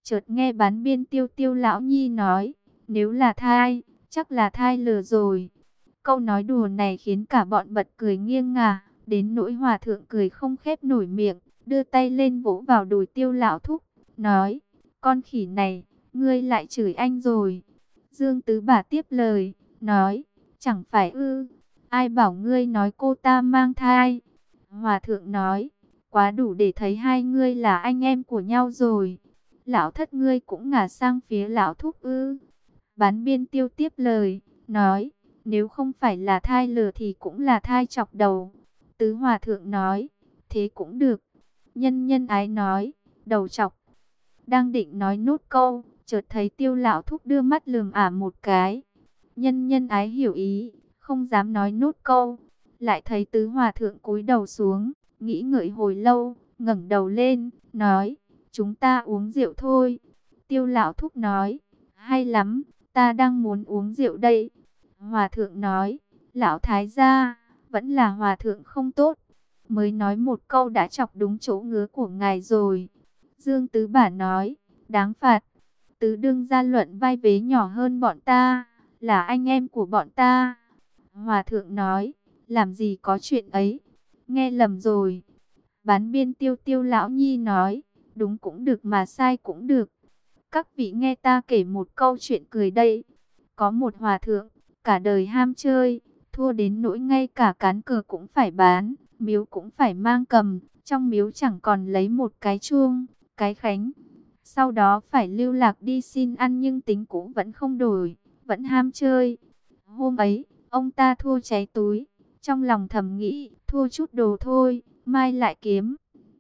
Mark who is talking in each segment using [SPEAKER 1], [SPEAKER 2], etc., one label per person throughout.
[SPEAKER 1] Chợt nghe Bán Biên Tiêu Tiêu lão nhi nói, nếu là thai, chắc là thai lừa rồi. Câu nói đùa này khiến cả bọn bật cười nghiêng ngả, đến nỗi hòa thượng cười không khép nổi miệng, đưa tay lên vỗ vào đùi Tiêu lão thúc, nói, con khỉ này, ngươi lại chửi anh rồi. Dương Tứ Bả tiếp lời, nói, chẳng phải ư, ai bảo ngươi nói cô ta mang thai. Hòa thượng nói, quá đủ để thấy hai ngươi là anh em của nhau rồi. Lão thất ngươi cũng ngả sang phía lão thúc ư. Bán Biên Tiêu tiếp lời, nói, nếu không phải là thai lừa thì cũng là thai chọc đầu. Tứ hòa thượng nói, thế cũng được. Nhân Nhân Ái nói, đầu chọc. Đang định nói nốt câu, chợt thấy Tiêu lão thúc đưa mắt lườm ả một cái. Nhân Nhân Ái hiểu ý, không dám nói nốt câu. Lại thấy tứ hòa thượng cúi đầu xuống, nghĩ ngợi hồi lâu, ngẩng đầu lên, nói, chúng ta uống rượu thôi. Tiêu lão thúc nói, hay lắm, ta đang muốn uống rượu đây. Hòa thượng nói, lão thái gia, vẫn là hòa thượng không tốt. Mới nói một câu đã chọc đúng chỗ ngứa của ngài rồi. Dương Tứ Bả nói, đáng phạt. Tứ đương gia luận vai vế nhỏ hơn bọn ta, là anh em của bọn ta. Hòa thượng nói, làm gì có chuyện ấy, nghe lầm rồi. Bán Biên Tiêu Tiêu lão nhi nói, đúng cũng được mà sai cũng được. Các vị nghe ta kể một câu chuyện cười đây. Có một hòa thượng, cả đời ham chơi, thua đến nỗi ngay cả cán cờ cũng phải bán, miếu cũng phải mang cầm, trong miếu chẳng còn lấy một cái chuông, cái khánh. Sau đó phải lưu lạc đi xin ăn nhưng tính cũ vẫn không đổi, vẫn ham chơi. Hôm ấy, ông ta thua cháy túi, trong lòng thầm nghĩ, thua chút đồ thôi, mai lại kiếm.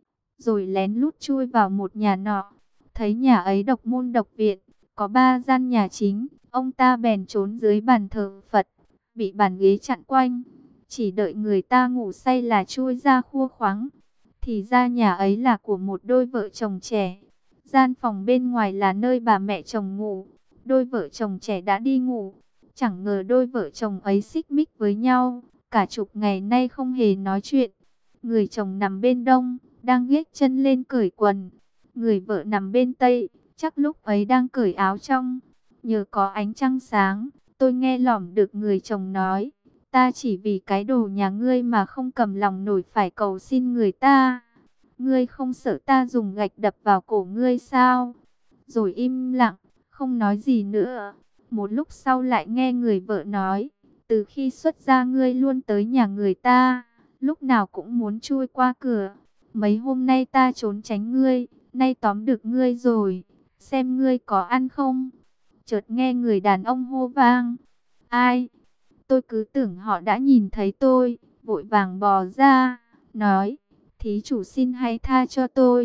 [SPEAKER 1] Rồi lén lút chui vào một nhà nọ, thấy nhà ấy độc môn độc viện, có 3 gian nhà chính, ông ta bèn trốn dưới bàn thờ Phật, bị bàn ghế chặn quanh, chỉ đợi người ta ngủ say là chui ra khua khoáng. Thì ra nhà ấy là của một đôi vợ chồng trẻ, gian phòng bên ngoài là nơi bà mẹ chồng ngủ, đôi vợ chồng trẻ đã đi ngủ, chẳng ngờ đôi vợ chồng ấy xích mích với nhau, cả chục ngày nay không hề nói chuyện. Người chồng nằm bên đông, đang gác chân lên cởi quần. Người vợ nằm bên tây, chắc lúc ấy đang cởi áo trong. Nhờ có ánh trăng sáng, tôi nghe lỏm được người chồng nói, ta chỉ vì cái đồ nhà ngươi mà không cầm lòng nổi phải cầu xin người ta. Ngươi không sợ ta dùng gạch đập vào cổ ngươi sao? Rồi im lặng, không nói gì nữa. Một lúc sau lại nghe người vợ nói, từ khi xuất gia ngươi luôn tới nhà người ta, lúc nào cũng muốn chui qua cửa. Mấy hôm nay ta trốn tránh ngươi, nay tóm được ngươi rồi, xem ngươi có ăn không? Chợt nghe người đàn ông hô vang, ai? Tôi cứ tưởng họ đã nhìn thấy tôi, vội vàng bò ra, nói, thí chủ xin hãy tha cho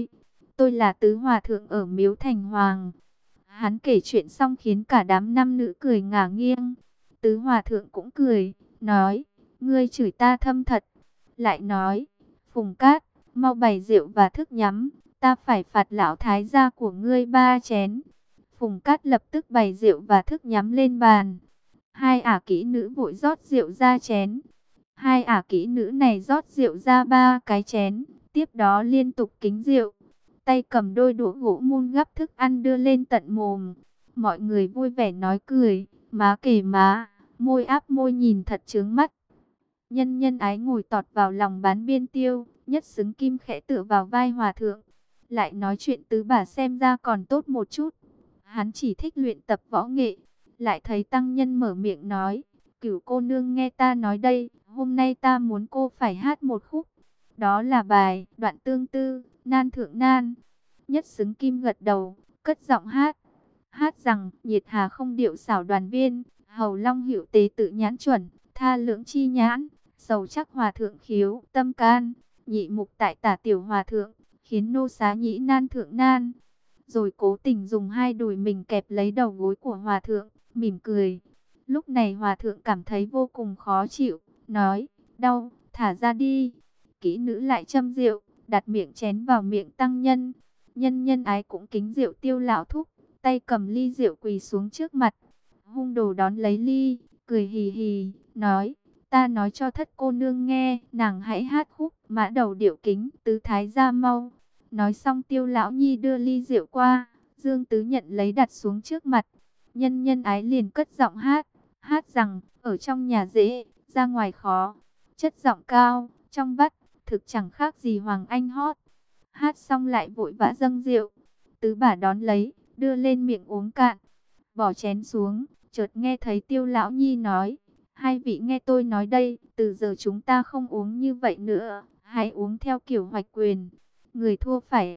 [SPEAKER 1] tôi là Tứ Hòa Thượng ở Miếu Thành Hoàng. Hắn kể chuyện xong khiến cả đám nam nữ cười ngả nghiêng. Tứ Hòa Thượng cũng cười, nói, ngươi chửi ta thâm thật. Lại nói, Phùng Cát, mau bày rượu và thức nhắm, ta phải phạt lão thái gia của ngươi 3 chén. Phùng Cát lập tức bày rượu và thức nhắm lên bàn. Hai ả kỹ nữ vội rót rượu ra chén. Hai ả kỹ nữ này rót rượu ra 3 cái chén, tiếp đó liên tục kính rượu. Tay cầm đôi đũa gỗ mun gắp thức ăn đưa lên tận mồm. Mọi người vui vẻ nói cười, má kể má, môi áp môi nhìn thật chướng mắt. Nhân Nhân Ái ngồi tọt vào lòng Bán Biên Tiêu, nhất xứng kim khẽ tựa vào vai hòa thượng. Lại nói chuyện Tứ Bả xem ra còn tốt một chút. Hắn chỉ thích luyện tập võ nghệ. Lại thấy tăng nhân mở miệng nói, Cửu cô nương nghe ta nói đây, hôm nay ta muốn cô phải hát một khúc. Đó là bài Đoạn Tương Tư, Nan Thượng Nan. Nhất xứng kim gật đầu, cất giọng hát. Hát rằng, nhiệt hà không điệu xảo đoàn viên, hầu long hiệu tế tự nhãn chuẩn, tha lưỡng chi nhãn, sầu chắc hòa thượng khiếu, tâm can, nhị mục tại tả tiểu hòa thượng, khiến nô xá nhĩ nan thượng nan. Rồi cố tình dùng hai đùi mình kẹp lấy đầu gối của hòa thượng, mỉm cười. Lúc này hòa thượng cảm thấy vô cùng khó chịu, nói, đau, thả ra đi. Kỹ nữ lại châm rượu, đặt miệng chén vào miệng tăng nhân. Nhân Nhân Ái cũng kính rượu Tiêu lão thúc, tay cầm ly rượu quỳ xuống trước mặt. Hung đồ đón lấy ly, cười hì hì, nói, ta nói cho thất cô nương nghe, nàng hãy hát khúc Mã Đầu Điệu Kính, tứ thái gia mau. Nói xong Tiêu lão nhi đưa ly rượu qua, Dương Tứ nhận lấy đặt xuống trước mặt. Nhân Nhân Ái liền cất giọng hát, hát rằng, ở trong nhà dễ, ra ngoài khó. Chất giọng cao, trong vắt, thực chẳng khác gì Hoàng Anh hót. Hát xong lại vội vã dâng rượu. Tứ Bà đón lấy, đưa lên miệng uống cạn. Bỏ chén xuống, chợt nghe thấy Tiêu Lão Nhi nói, hai vị nghe tôi nói đây, từ giờ chúng ta không uống như vậy nữa, hãy uống theo kiểu hoạch quyền. Người thua phải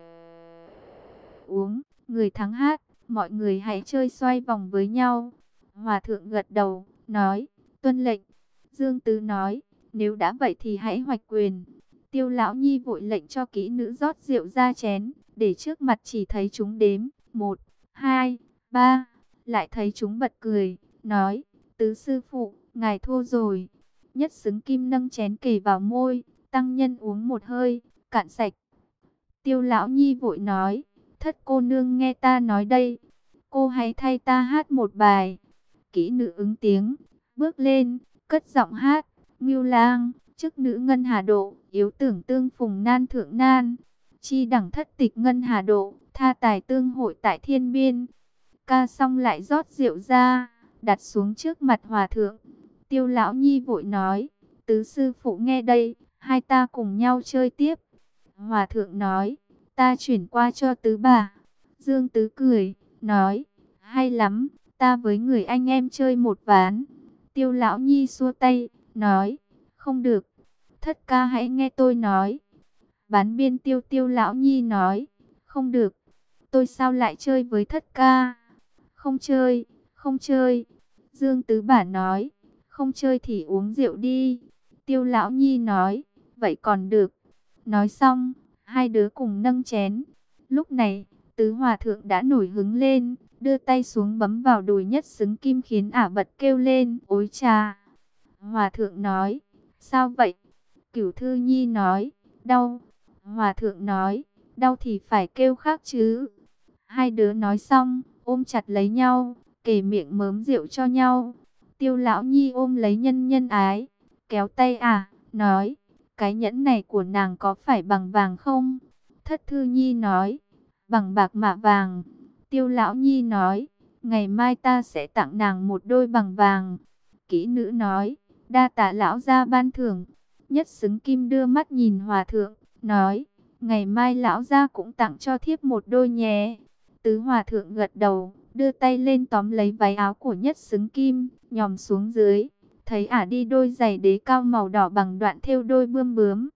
[SPEAKER 1] uống, người thắng hát, mọi người hãy chơi xoay vòng với nhau. Hòa thượng gật đầu, nói, tuân lệnh. Dương Tứ nói, nếu đã vậy thì hãy hoạch quyền. Tiêu Lão Nhi vội lệnh cho kỹ nữ rót rượu ra chén, để trước mặt chỉ thấy chúng đếm, 1, 2, 3, lại thấy chúng bật cười, nói, Tứ sư phụ, ngài thua rồi. Nhất Xứng Kim nâng chén kề vào môi, tăng nhân uống một hơi, cạn sạch. Tiêu Lão Nhi vội nói, thất cô nương nghe ta nói đây, cô hãy thay ta hát một bài. Kỹ nữ ứng tiếng, bước lên, cất giọng hát, Ngưu Lang, chức nữ ngân hà độ, yếu tưởng tương phùng nan thượng nan. Chi đẳng thất tịch ngân hà độ, tha tài tương hội tại thiên biên. Ca xong lại rót rượu ra, đặt xuống trước mặt hòa thượng. Tiêu Lão Nhi vội nói, tứ sư phụ nghe đây, hai ta cùng nhau chơi tiếp. Hòa thượng nói, ta chuyển qua cho tứ bà. Dương Tứ cười, nói, hay lắm, ta với người anh em chơi một ván. Tiêu Lão Nhi xua tay, nói, không được, thất ca hãy nghe tôi nói. Bán biên Tiêu Lão Nhi nói, không được, tôi sao lại chơi với thất ca. Không chơi, không chơi. Dương Tứ Bả nói, không chơi thì uống rượu đi. Tiêu Lão Nhi nói, vậy còn được. Nói xong, hai đứa cùng nâng chén. Lúc này, Tứ Hòa Thượng đã nổi hứng lên, đưa tay xuống bấm vào đùi Nhất Xứng Kim khiến ả bật kêu lên, ối chà. Hòa Thượng nói, sao vậy? Cửu Thư Nhi nói, đau. Hòa Thượng nói, đau thì phải kêu khác chứ. Hai đứa nói xong, ôm chặt lấy nhau, kề miệng mớm rượu cho nhau. Tiêu Lão Nhi ôm lấy Nhân Nhân Ái, kéo tay nói, cái nhẫn này của nàng có phải bằng vàng không? Thất Thư Nhi nói, bằng bạc mạ vàng. Tiêu Lão Nhi nói, ngày mai ta sẽ tặng nàng một đôi bằng vàng. Kỹ nữ nói, đa tạ lão gia ban thưởng. Nhất Xứng Kim đưa mắt nhìn hòa thượng, nói, ngày mai lão gia cũng tặng cho thiếp một đôi nhé. Tứ Hòa Thượng gật đầu, đưa tay lên tóm lấy váy áo của Nhất Xứng Kim, nhòm xuống dưới, thấy ả đi đôi giày đế cao màu đỏ bằng đoạn thêu đôi bươm bướm.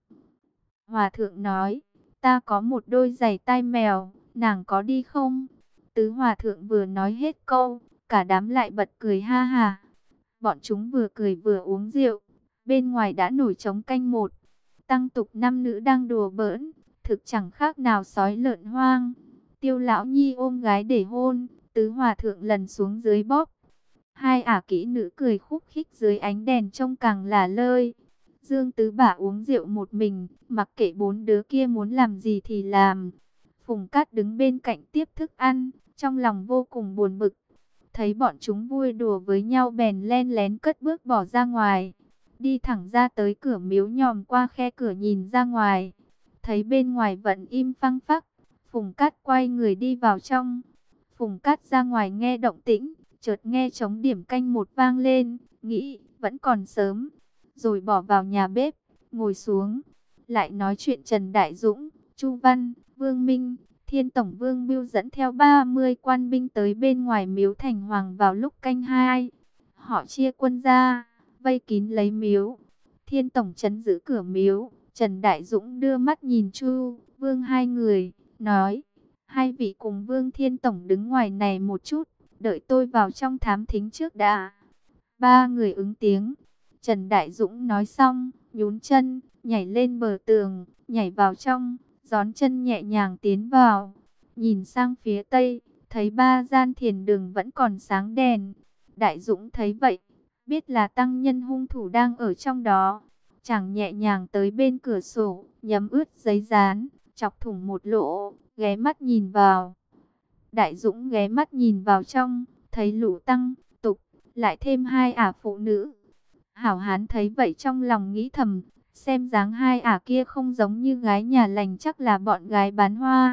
[SPEAKER 1] Hòa Thượng nói, ta có một đôi giày tai mèo, nàng có đi không? Tứ Hòa Thượng vừa nói hết câu, cả đám lại bật cười ha ha. Bọn chúng vừa cười vừa uống rượu, bên ngoài đã nổi trống canh một. Tăng tục nam nữ đang đùa bỡn, thực chẳng khác nào sói lợn hoang. Tiêu Lão Nhi ôm gái để hôn, Tứ Hòa Thượng lần xuống dưới bóp. Hai ả kỹ nữ cười khúc khích dưới ánh đèn trông càng là lơi. Dương Tứ Bả uống rượu một mình, mặc kệ bốn đứa kia muốn làm gì thì làm. Phùng Cát đứng bên cạnh tiếp thức ăn, trong lòng vô cùng buồn bực. Thấy bọn chúng vui đùa với nhau bèn len lén cất bước bỏ ra ngoài. Đi thẳng ra tới cửa miếu nhòm qua khe cửa nhìn ra ngoài. Thấy bên ngoài vẫn im phăng phắc. Phùng Cát quay người đi vào trong. Phùng Cát ra ngoài nghe động tĩnh, chợt nghe trống điểm canh một vang lên, nghĩ vẫn còn sớm. Rồi bỏ vào nhà bếp, ngồi xuống. Lại nói chuyện Trần Đại Dũng, Chu Văn, Vương Minh, Thiên Tổng Vương Bưu dẫn theo 30 quan binh tới bên ngoài miếu thành hoàng vào lúc canh 2. Họ chia quân ra, vây kín lấy miếu. Thiên Tổng trấn giữ cửa miếu. Trần Đại Dũng đưa mắt nhìn Chu, Vương hai người, nói, hai vị cùng Vương Thiên Tổng đứng ngoài này một chút, đợi tôi vào trong thám thính trước đã. Ba người ứng tiếng. Trần Đại Dũng nói xong, nhún chân, nhảy lên bờ tường, nhảy vào trong, gión chân nhẹ nhàng tiến vào. Nhìn sang phía tây, thấy ba gian thiền đường vẫn còn sáng đèn. Đại Dũng thấy vậy, biết là tăng nhân hung thủ đang ở trong đó. Chàng nhẹ nhàng tới bên cửa sổ, nhấm ướt giấy dán, chọc thủng một lỗ, ghé mắt nhìn vào. Đại Dũng ghé mắt nhìn vào trong, thấy lũ tăng, tục, lại thêm hai ả phụ nữ. Hảo hán thấy vậy trong lòng nghĩ thầm, xem dáng hai ả kia không giống như gái nhà lành chắc là bọn gái bán hoa.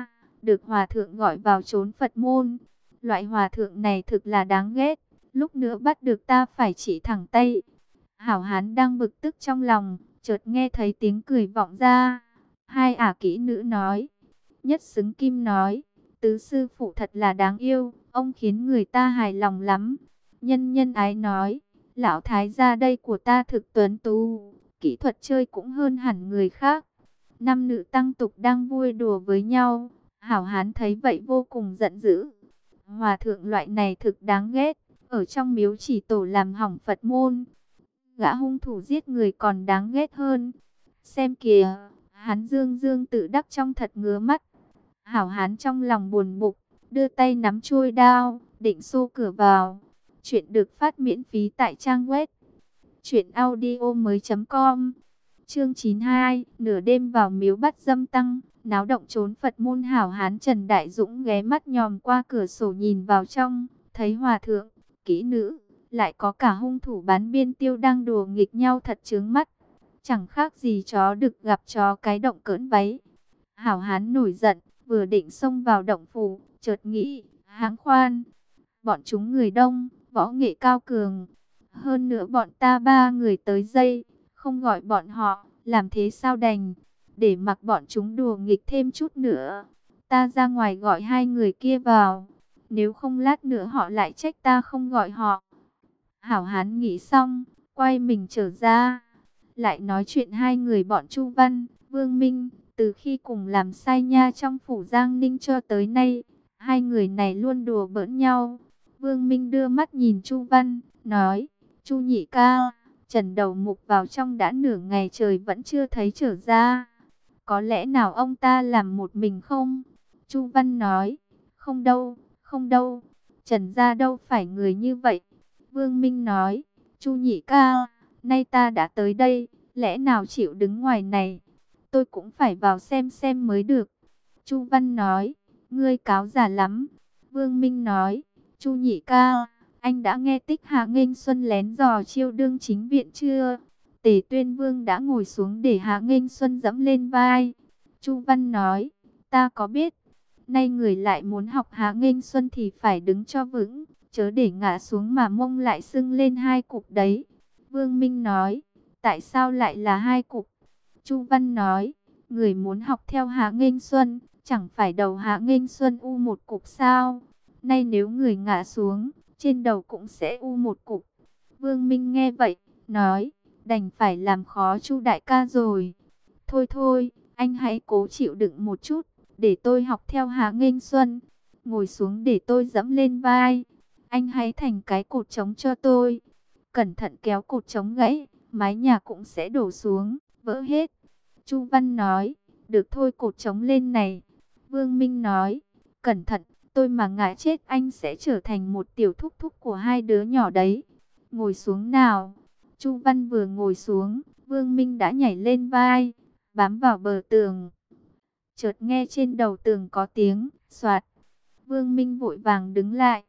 [SPEAKER 1] được hòa thượng gọi vào trốn Phật môn. Loại hòa thượng này thực là đáng ghét, lúc nữa bắt được ta phải chỉ thẳng tay. Hảo hán đang bực tức trong lòng, chợt nghe thấy tiếng cười vọng ra. Hai ả kỹ nữ nói, Nhất Xứng Kim nói, tứ sư phụ thật là đáng yêu, ông khiến người ta hài lòng lắm. Nhân Nhân Ái nói, lão thái gia đây của ta thực tuấn tú, kỹ thuật chơi cũng hơn hẳn người khác. Nam nữ tăng tục đang vui đùa với nhau, hảo hán thấy vậy vô cùng giận dữ. Hòa thượng loại này thực đáng ghét, ở trong miếu chỉ tổ làm hỏng Phật môn. Gã hung thủ giết người còn đáng ghét hơn. Xem kìa, hắn dương dương tự đắc trong thật ngứa mắt. Hảo hán trong lòng buồn bực, đưa tay nắm chuôi đao, định xô cửa vào. Chuyện được phát miễn phí tại trang web truyệnaudiomoi.com. Chương 92, nửa đêm vào miếu bắt dâm tăng, náo động trốn Phật môn. Hảo hán Trần Đại Dũng ghé mắt nhòm qua cửa sổ nhìn vào trong, thấy hòa thượng, kỹ nữ, lại có cả hung thủ bán biên tiêu đang đùa nghịch nhau thật chướng mắt. Chẳng khác gì chó đực gặp chó cái động cỡn váy. Hảo hán nổi giận, vừa định xông vào động phủ, chợt nghĩ, hãng khoan, bọn chúng người đông, võ nghệ cao cường. Hơn nữa bọn ta ba người tới dây, không gọi bọn họ, làm thế sao đành, để mặc bọn chúng đùa nghịch thêm chút nữa. Ta ra ngoài gọi hai người kia vào, nếu không lát nữa họ lại trách ta không gọi họ. Hảo hán nghĩ xong, quay mình trở ra, lại nói chuyện hai người bọn Chu Văn, Vương Minh. Từ khi cùng làm sai nha trong phủ Giang Ninh cho tới nay, hai người này luôn đùa bỡn nhau. Vương Minh đưa mắt nhìn Chu Văn, nói, Chu nhị ca, Trần đầu mục vào trong đã nửa ngày trời vẫn chưa thấy trở ra. Có lẽ nào ông ta làm một mình không? Chu Văn nói, không đâu, không đâu, Trần gia đâu phải người như vậy. Vương Minh nói, Chu nhị ca, nay ta đã tới đây, lẽ nào chịu đứng ngoài này? Tôi cũng phải vào xem mới được. Chu Văn nói, ngươi cáo giả lắm. Vương Minh nói, Chu nhị ca, anh đã nghe tích Hạ Nghênh Xuân lén dò chiêu đương chính viện chưa? Tề Tuyên Vương đã ngồi xuống để Hạ Nghênh Xuân dẫm lên vai. Chu Văn nói, ta có biết. Nay người lại muốn học Hạ Nghênh Xuân thì phải đứng cho vững, chớ để ngã xuống mà mông lại sưng lên hai cục đấy. Vương Minh nói, tại sao lại là hai cục? Chu Văn nói, người muốn học theo Hạ Nghênh Xuân, chẳng phải đầu Hạ Nghênh Xuân u một cục sao? Nay nếu người ngã xuống, trên đầu cũng sẽ u một cục. Vương Minh nghe vậy, nói, đành phải làm khó Chu đại ca rồi. Thôi thôi, anh hãy cố chịu đựng một chút, để tôi học theo Hạ Nghênh Xuân. Ngồi xuống để tôi dẫm lên vai. Anh hãy thành cái cột trống cho tôi. Cẩn thận kéo cột trống gãy, mái nhà cũng sẽ đổ xuống, vỡ hết. Chu Văn nói, được thôi, cột trống lên này. Vương Minh nói, cẩn thận, tôi mà ngã chết anh sẽ trở thành một tiểu thúc thúc của hai đứa nhỏ đấy. Ngồi xuống nào. Chu Văn vừa ngồi xuống, Vương Minh đã nhảy lên vai, bám vào bờ tường. Chợt nghe trên đầu tường có tiếng xoạt. Vương Minh vội vàng đứng lại.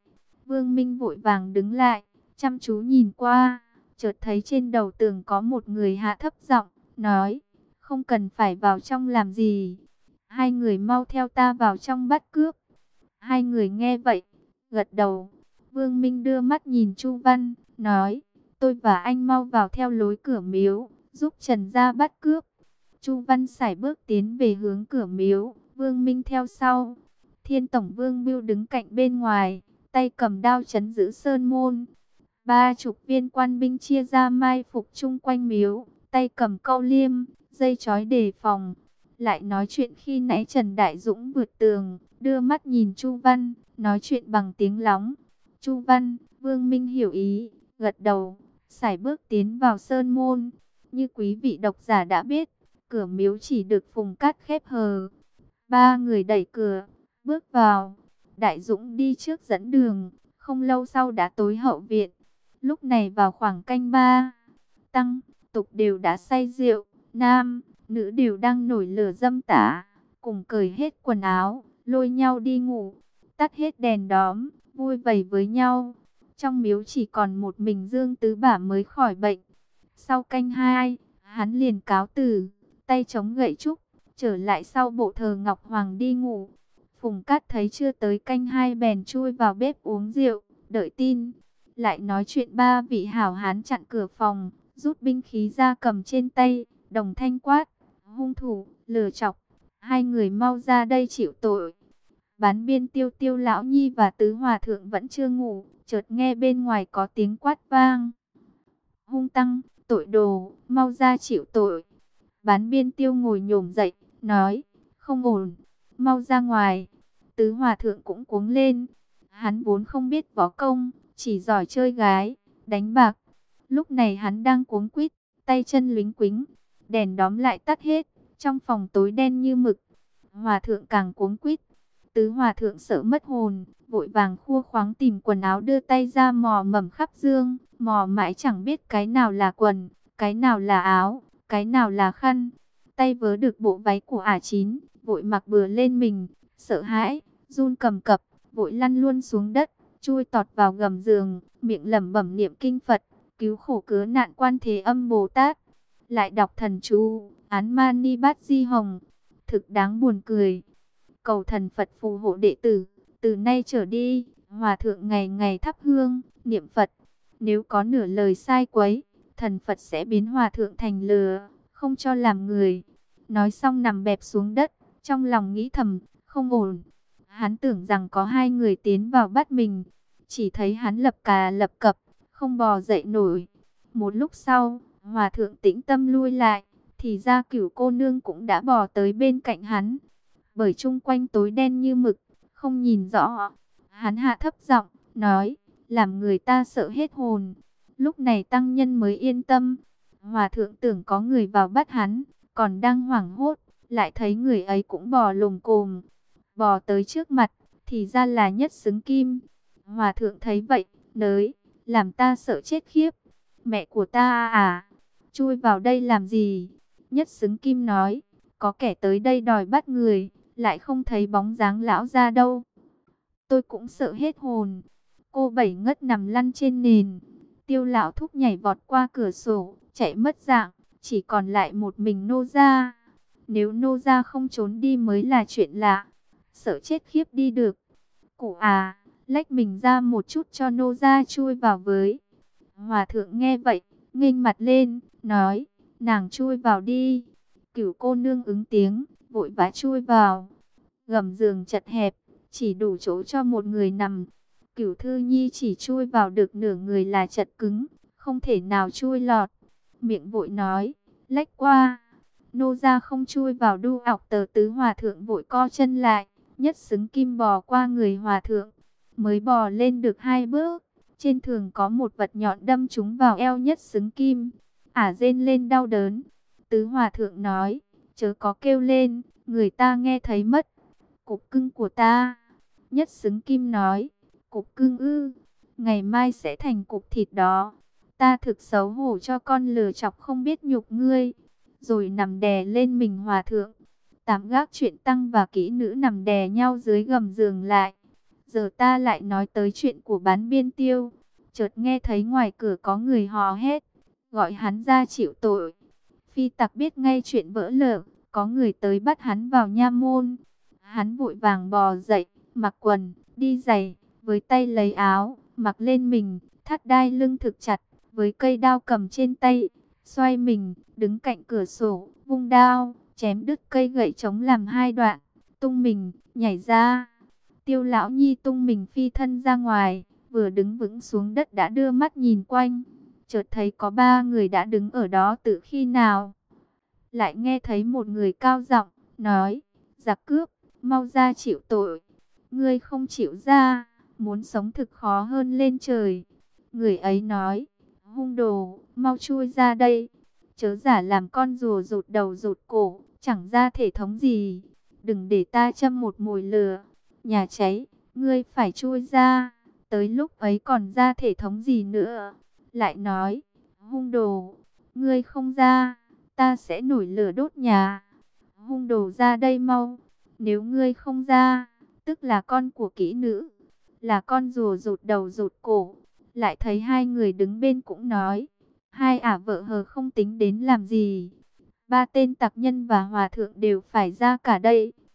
[SPEAKER 1] Chăm chú nhìn qua, chợt thấy trên đầu tường có một người hạ thấp giọng, nói, không cần phải vào trong làm gì. Hai người mau theo ta vào trong bắt cướp. Hai người nghe vậy, gật đầu. Vương Minh đưa mắt nhìn Chu Văn, nói, tôi và anh mau vào theo lối cửa miếu, giúp Trần gia bắt cướp. Chu Văn sải bước tiến về hướng cửa miếu, Vương Minh theo sau. Thiên Tổng Vương Bưu đứng cạnh bên ngoài, tay cầm đao trấn giữ sơn môn. 30 viên quan binh chia ra mai phục chung quanh miếu, tay cầm câu liêm, dây trói đề phòng. Lại nói chuyện khi nãy Trần Đại Dũng vượt tường, đưa mắt nhìn Chu Văn, nói chuyện bằng tiếng lóng. Chu Văn, Vương Minh hiểu ý, gật đầu, sải bước tiến vào sơn môn. Như quý vị độc giả đã biết, cửa miếu chỉ được phùng cát khép hờ. Ba người đẩy cửa, bước vào. Đại Dũng đi trước dẫn đường, không lâu sau đã tối hậu viện. Lúc này vào khoảng canh ba, tăng, tục đều đã say rượu, nam, nữ đều đang nổi lửa dâm tả, cùng cởi hết quần áo, lôi nhau đi ngủ, tắt hết đèn đóm, vui vầy với nhau. Trong miếu chỉ còn một mình Dương Tứ Bả mới khỏi bệnh. Sau canh hai, hắn liền cáo từ, tay chống gậy trúc, trở lại sau bộ thờ Ngọc Hoàng đi ngủ. Phùng Cát thấy chưa tới canh hai bèn chui vào bếp uống rượu, đợi tin. Lại nói chuyện ba vị hảo hán chặn cửa phòng, rút binh khí ra cầm trên tay, đồng thanh quát: hung thủ, lừa chọc, hai người mau ra đây chịu tội. Bán biên Tiêu Tiêu lão nhi và tứ hòa thượng vẫn chưa ngủ, chợt nghe bên ngoài có tiếng quát vang: hung tăng, tội đồ, mau ra chịu tội. Bán biên Tiêu ngồi nhổm dậy, nói: không ổn, mau ra ngoài. Tứ hòa thượng cũng cuống lên. Hắn vốn không biết võ công, chỉ giỏi chơi gái, đánh bạc. Lúc này hắn đang cuống quýt, tay chân lính quính, đèn đóm lại tắt hết, trong phòng tối đen như mực. Hòa thượng càng cuống quýt. Tứ hòa thượng sợ mất hồn, vội vàng khua khoáng tìm quần áo, đưa tay ra mò mẫm khắp giường, mò mãi chẳng biết cái nào là quần, cái nào là áo, cái nào là khăn. Tay vớ được bộ váy của ả Chín, vội mặc bừa lên mình, sợ hãi, run cầm cập, vội lăn luôn xuống đất, chui tọt vào gầm giường, miệng lẩm bẩm niệm kinh Phật, cứu khổ cứu nạn Quan Thế Âm Bồ Tát, lại đọc thần chú Án Mani Bát Di Hồng. Thực đáng buồn cười. Cầu thần Phật phù hộ đệ tử, từ nay trở đi, hòa thượng ngày ngày thắp hương, niệm Phật. Nếu có nửa lời sai quấy, thần Phật sẽ biến hòa thượng thành lừa, không cho làm người. Nói xong nằm bẹp xuống đất, trong lòng nghĩ thầm, không ổn. Hắn tưởng rằng có hai người tiến vào bắt mình, chỉ thấy hắn lập cà lập cập, không bò dậy nổi. Một lúc sau, hòa thượng tĩnh tâm lui lại, thì ra Cửu cô nương cũng đã bò tới bên cạnh hắn. Bởi chung quanh tối đen như mực, không nhìn rõ. Hắn hạ thấp giọng, nói, làm người ta sợ hết hồn. Lúc này tăng nhân mới yên tâm. Hòa thượng tưởng có người vào bắt hắn, còn đang hoảng hốt, lại thấy người ấy cũng bò lồm cồm, bò tới trước mặt, thì ra là Nhất Xứng Kim. Hòa thượng thấy vậy, nới, làm ta sợ chết khiếp. Mẹ của ta à, chui vào đây làm gì? Nhất Xứng Kim nói, có kẻ tới đây đòi bắt người, lại không thấy bóng dáng lão ra đâu. Tôi cũng sợ hết hồn. Cô Bảy ngất nằm lăn trên nền. Tiêu lão thúc nhảy vọt qua cửa sổ, chạy mất dạng, chỉ còn lại một mình Nô gia. Nếu Nô gia không trốn đi mới là chuyện lạ. Sợ chết khiếp đi được. Cụ à, lách mình ra một chút cho Nô gia chui vào với. Hòa thượng nghe vậy, nghênh mặt lên, nói, nàng chui vào đi. Cửu cô nương ứng tiếng, vội vã chui vào. Gầm giường chật hẹp, chỉ đủ chỗ cho một người nằm. Cửu Thư Nhi chỉ chui vào được nửa người là chật cứng, không thể nào chui lọt. Miệng vội nói, lách qua. Nô gia không chui vào đu ọc. Tờ Tứ hòa thượng vội co chân lại, Nhất Xứng Kim bò qua người hòa thượng, mới bò lên được 2 bước. Trên thường có một vật nhọn đâm trúng vào eo Nhất Xứng Kim. Ả rên lên đau đớn. Tứ hòa thượng nói, chớ có kêu lên, người ta nghe thấy mất. Cục cưng của ta. Nhất Xứng Kim nói, cục cưng ư, ngày mai sẽ thành cục thịt đó. Ta thực xấu hổ cho con lừa chọc không biết nhục ngươi. Rồi nằm đè lên mình hòa thượng. Tạm gác chuyện tăng và kỹ nữ nằm đè nhau dưới gầm giường lại. Giờ ta lại nói tới chuyện của Bán Biên Tiêu. Chợt nghe thấy ngoài cửa có người hò hét, gọi hắn ra chịu tội. Phi tặc biết ngay chuyện vỡ lở, có người tới bắt hắn vào nha môn. Hắn vội vàng bò dậy, mặc quần, đi giày, với tay lấy áo, mặc lên mình, thắt đai lưng thực chặt, với cây đao cầm trên tay, xoay mình, đứng cạnh cửa sổ, vung đao, chém đứt cây gậy chống làm 2 đoạn, tung mình, nhảy ra. Tiêu lão nhi tung mình phi thân ra ngoài, vừa đứng vững xuống đất đã đưa mắt nhìn quanh, chợt thấy có 3 người đã đứng ở đó từ khi nào. Lại nghe thấy một người cao giọng nói, giặc cướp, mau ra chịu tội. Ngươi không chịu ra, muốn sống thực khó hơn lên trời. Người ấy nói, hung đồ, mau chui ra đây. Chớ giả làm con rùa rụt đầu rụt cổ, chẳng ra thể thống gì. Đừng để ta châm một mồi lửa. Nhà cháy, ngươi phải chui ra. Tới lúc ấy còn ra thể thống gì nữa. Lại nói, hung đồ, ngươi không ra, ta sẽ nổi lửa đốt nhà. Hung đồ ra đây mau. Nếu ngươi không ra, tức là con của kỹ nữ, là con rùa rụt đầu rụt cổ. Lại thấy 2 người đứng bên cũng nói, 2 ả vợ hờ không tính đến làm gì. 3 tên tặc nhân và hòa thượng đều phải ra cả đây.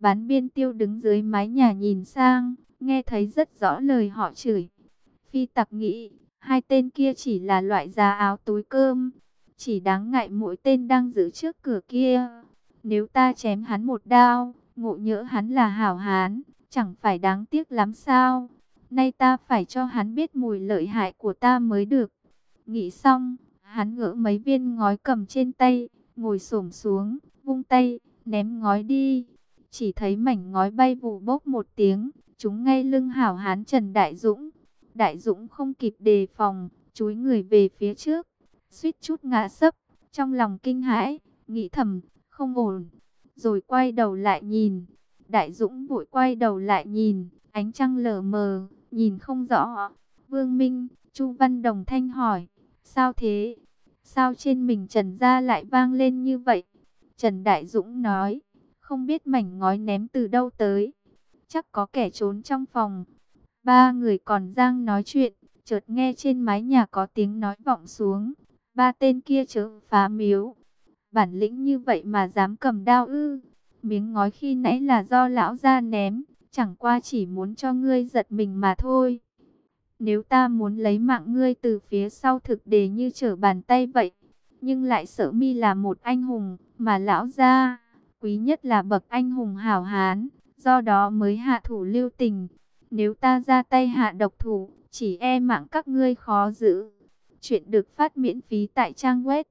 [SPEAKER 1] Bán Biên Tiêu đứng dưới mái nhà nhìn sang, nghe thấy rất rõ lời họ chửi. Phi tặc nghĩ, hai tên kia chỉ là loại giá áo túi cơm, chỉ đáng ngại mỗi tên đang giữ trước cửa kia. Nếu ta chém hắn một đao, ngộ nhỡ hắn là hảo hán, chẳng phải đáng tiếc lắm sao? Nay ta phải cho hắn biết mùi lợi hại của ta mới được. Nghĩ xong, hắn gỡ mấy viên ngói cầm trên tay, ngồi xổm xuống, vung tay, ném ngói đi. Chỉ thấy mảnh ngói bay vù bốc một tiếng, trúng ngay lưng hảo hán Trần Đại Dũng. Đại Dũng không kịp đề phòng, chúi người về phía trước, suýt chút ngã sấp, trong lòng kinh hãi, nghĩ thầm, không ổn, rồi quay đầu lại nhìn. Đại Dũng vội quay đầu lại nhìn, ánh trăng lờ mờ, nhìn không rõ. Vương Minh, Chu Văn đồng thanh hỏi, sao thế? Sao trên mình Trần gia lại vang lên như vậy? Trần Đại Dũng nói, không biết mảnh ngói ném từ đâu tới, chắc có kẻ trốn trong phòng. Ba người còn đang nói chuyện, chợt nghe trên mái nhà có tiếng nói vọng xuống. Ba tên kia chớ phá miếu. Bản lĩnh như vậy mà dám cầm đao ư? Miếng ngói khi nãy là do lão gia ném, chẳng qua chỉ muốn cho ngươi giật mình mà thôi. Nếu ta muốn lấy mạng ngươi từ phía sau thực để như trở bàn tay vậy, nhưng lại sợ mi là một anh hùng, mà lão gia quý nhất là bậc anh hùng hảo hán, do đó mới hạ thủ lưu tình. Nếu ta ra tay hạ độc thủ, chỉ e mạng các ngươi khó giữ. Chuyện được phát miễn phí tại trang web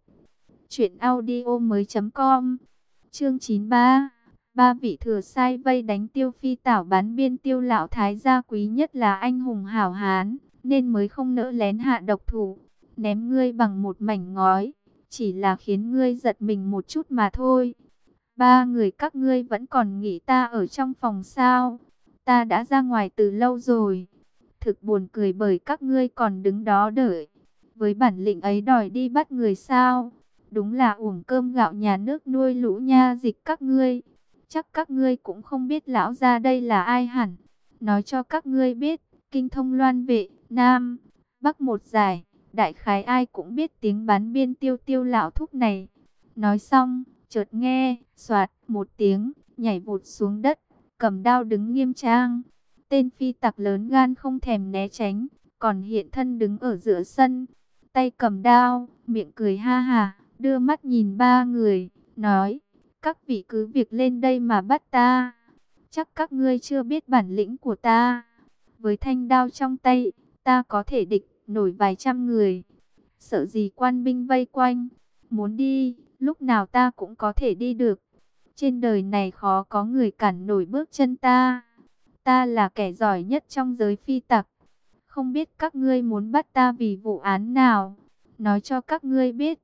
[SPEAKER 1] truyệnaudiomoi.com. Chương 93. Ba vị thừa sai vây đánh Tiêu Phi Tảo. Bán Biên Tiêu lão thái gia quý nhất là anh hùng hảo hán, nên mới không nỡ lén hạ độc thủ, ném ngươi bằng một mảnh ngói, chỉ là khiến ngươi giật mình một chút mà thôi. Ba người các ngươi vẫn còn nghĩ ta ở trong phòng sao? Ta đã ra ngoài từ lâu rồi. Thực buồn cười bởi các ngươi còn đứng đó đợi. Với bản lĩnh ấy đòi đi bắt người sao? Đúng là uổng cơm gạo nhà nước nuôi lũ nha dịch các ngươi. Chắc các ngươi cũng không biết lão gia đây là ai hẳn. Nói cho các ngươi biết, kinh thông Loan Vệ, Nam, Bắc một giải, đại khái ai cũng biết tiếng Bán Biên Tiêu Tiêu lão thúc này. Nói xong, chợt nghe, xoạt một tiếng, nhảy vụt xuống đất, cầm đao đứng nghiêm trang. Tên phi tặc lớn gan không thèm né tránh, còn hiện thân đứng ở giữa sân, tay cầm đao, miệng cười ha hả, đưa mắt nhìn ba người, nói, các vị cứ việc lên đây mà bắt ta. Chắc các ngươi chưa biết bản lĩnh của ta. Với thanh đao trong tay, ta có thể địch nổi vài trăm người. Sợ gì quan binh vây quanh, muốn đi, lúc nào ta cũng có thể đi được. Trên đời này khó có người cản nổi bước chân ta. Ta là kẻ giỏi nhất trong giới phi tặc. Không biết các ngươi muốn bắt ta vì vụ án nào. Nói cho các ngươi biết,